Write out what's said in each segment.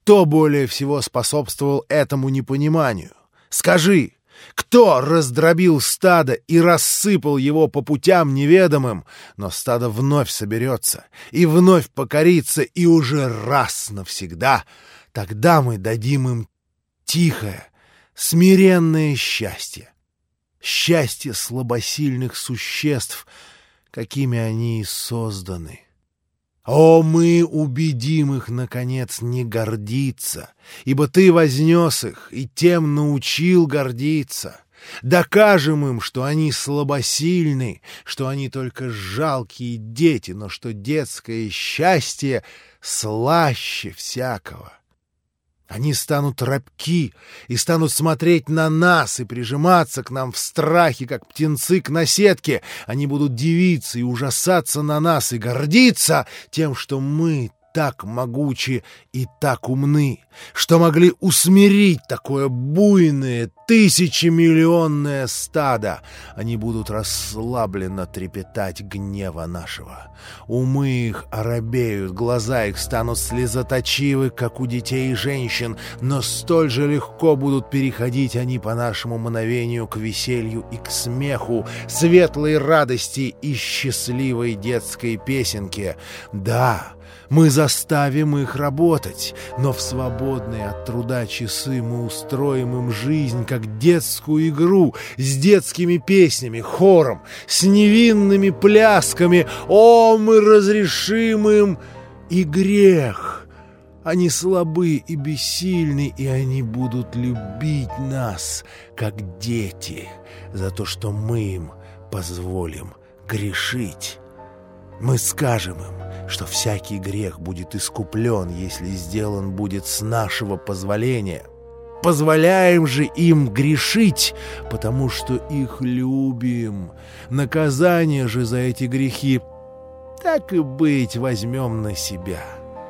Кто более всего способствовал этому непониманию? Скажи, кто раздробил стадо и рассыпал его по путям неведомым, но стадо вновь соберется и вновь покорится, и уже раз навсегда тогда мы дадим им тихое, смиренное счастье. Счастье слабосильных существ, какими они и созданы. О, мы убедим их, наконец, не гордиться, ибо ты вознес их и тем научил гордиться. Докажем им, что они слабосильны, что они только жалкие дети, но что детское счастье слаще всякого. Они станут робки и станут смотреть на нас и прижиматься к нам в страхе, как птенцы к наседке. Они будут дивиться и ужасаться на нас и гордиться тем, что мы так могучи и так умны, что могли усмирить такое буйное тысячемиллионное стадо. Они будут расслабленно трепетать гнева нашего. Умы их оробеют, глаза их станут слезоточивы, как у детей и женщин, но столь же легко будут переходить они по нашему мановению к веселью и к смеху, светлой радости и счастливой детской песенке. Да, мы заставим их работать, но в свободные от труда часы мы устроим им жизнь как детскую игру с детскими песнями, хором, с невинными плясками. О, мы разрешим им и грех. Они слабы и бессильны, и они будут любить нас, как дети, за то, что мы им позволим грешить. Мы скажем им, что всякий грех будет искуплен, если сделан будет с нашего позволения. Позволяем же им грешить, потому что их любим. Наказание же за эти грехи, так и быть, возьмем на себя.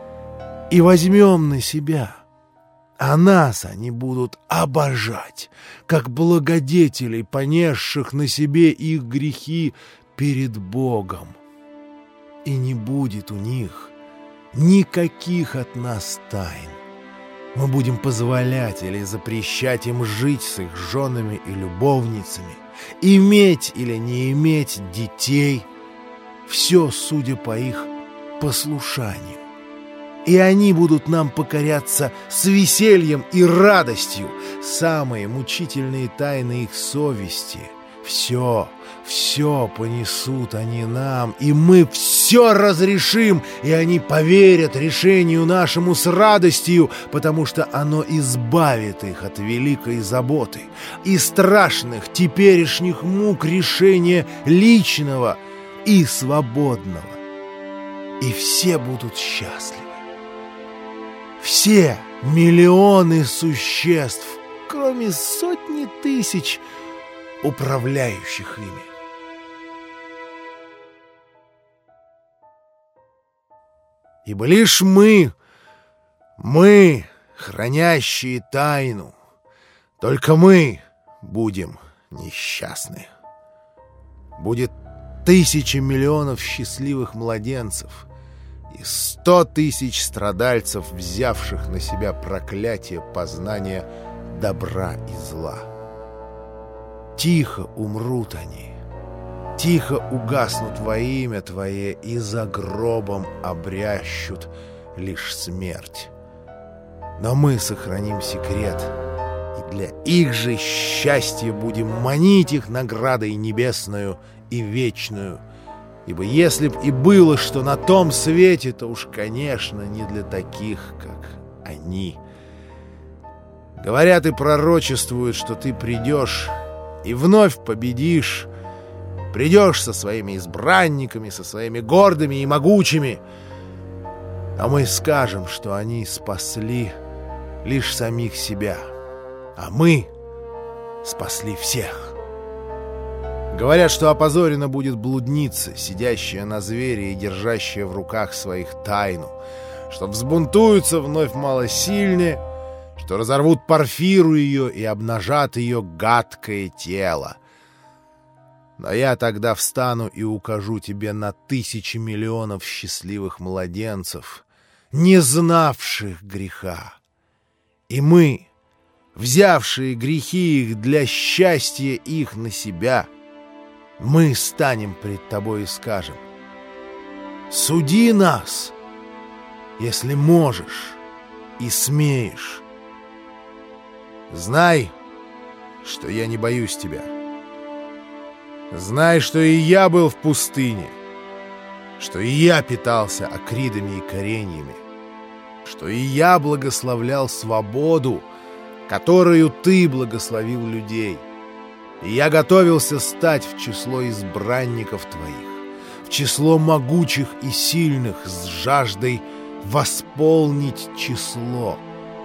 И возьмем на себя. А нас они будут обожать, как благодетелей, понесших на себе их грехи перед Богом. И не будет у них никаких от нас тайн. Мы будем позволять или запрещать им жить с их женами и любовницами, иметь или не иметь детей. Все, судя по их послушанию. И они будут нам покоряться с весельем и радостью, самые мучительные тайны их совести. Все понесут они нам, и мы все разрешим, и они поверят решению нашему с радостью, потому что оно избавит их от великой заботы и страшных теперешних мук решения личного и свободного. И все будут счастливы. Все миллионы существ, кроме сотни тысяч управляющих ими. Ибо лишь мы, хранящие тайну, только мы будем несчастны. Будет 1000 миллионов счастливых младенцев и 100 000 страдальцев, взявших на себя проклятие познания добра и зла. Тихо умрут они, тихо угаснут во имя Твое, и за гробом обрящут лишь смерть. Но мы сохраним секрет, и для их же счастья будем манить их наградой небесную и вечную. Ибо если б и было что на том свете, то уж, конечно, не для таких, как они. Говорят и пророчествуют, что ты придешь и вновь победишь, придешь со своими избранниками, со своими гордыми и могучими. А мы скажем, что они спасли лишь самих себя, а мы спасли всех. Говорят, что опозорена будет блудница, сидящая на звере и держащая в руках своих тайну, что взбунтуются вновь малосильные, что разорвут Порфиру ее и обнажат ее гадкое тело. Но я тогда встану и укажу тебе на 1000 миллионов счастливых младенцев, не знавших греха, И мы, взявшие грехи их для счастья их на себя, мы станем пред тобой и скажем: суди нас, если можешь и смеешь. Знай, что я не боюсь тебя. Знай, что и я был в пустыне, что и я питался акридами и кореньями, что и я благословлял свободу, которую ты благословил людей. И я готовился стать в число избранников твоих, в число могучих и сильных, с жаждой восполнить число.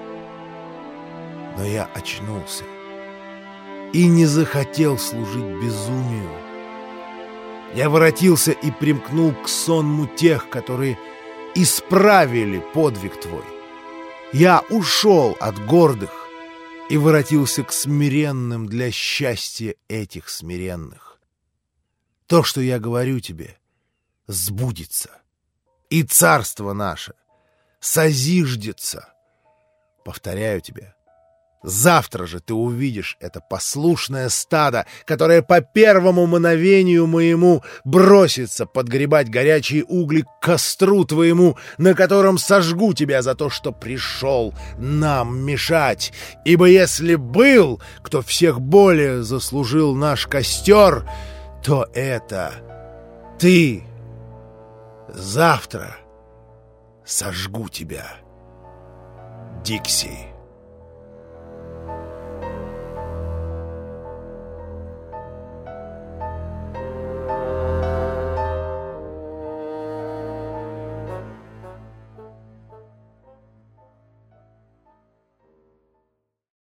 Но я очнулся и не захотел служить безумию. Я воротился и примкнул к сонму тех, которые исправили подвиг твой. Я ушел от гордых и воротился к смиренным для счастья этих смиренных. То, что я говорю тебе, сбудется, и царство наше созиждется. Повторяю тебе, завтра же ты увидишь это послушное стадо, которое по первому мановению моему бросится подгребать горячие угли к костру твоему, на котором сожгу тебя за то, что пришел нам мешать. Ибо если был, кто всех более заслужил наш костер, то это ты. Завтра сожгу тебя, Дикси.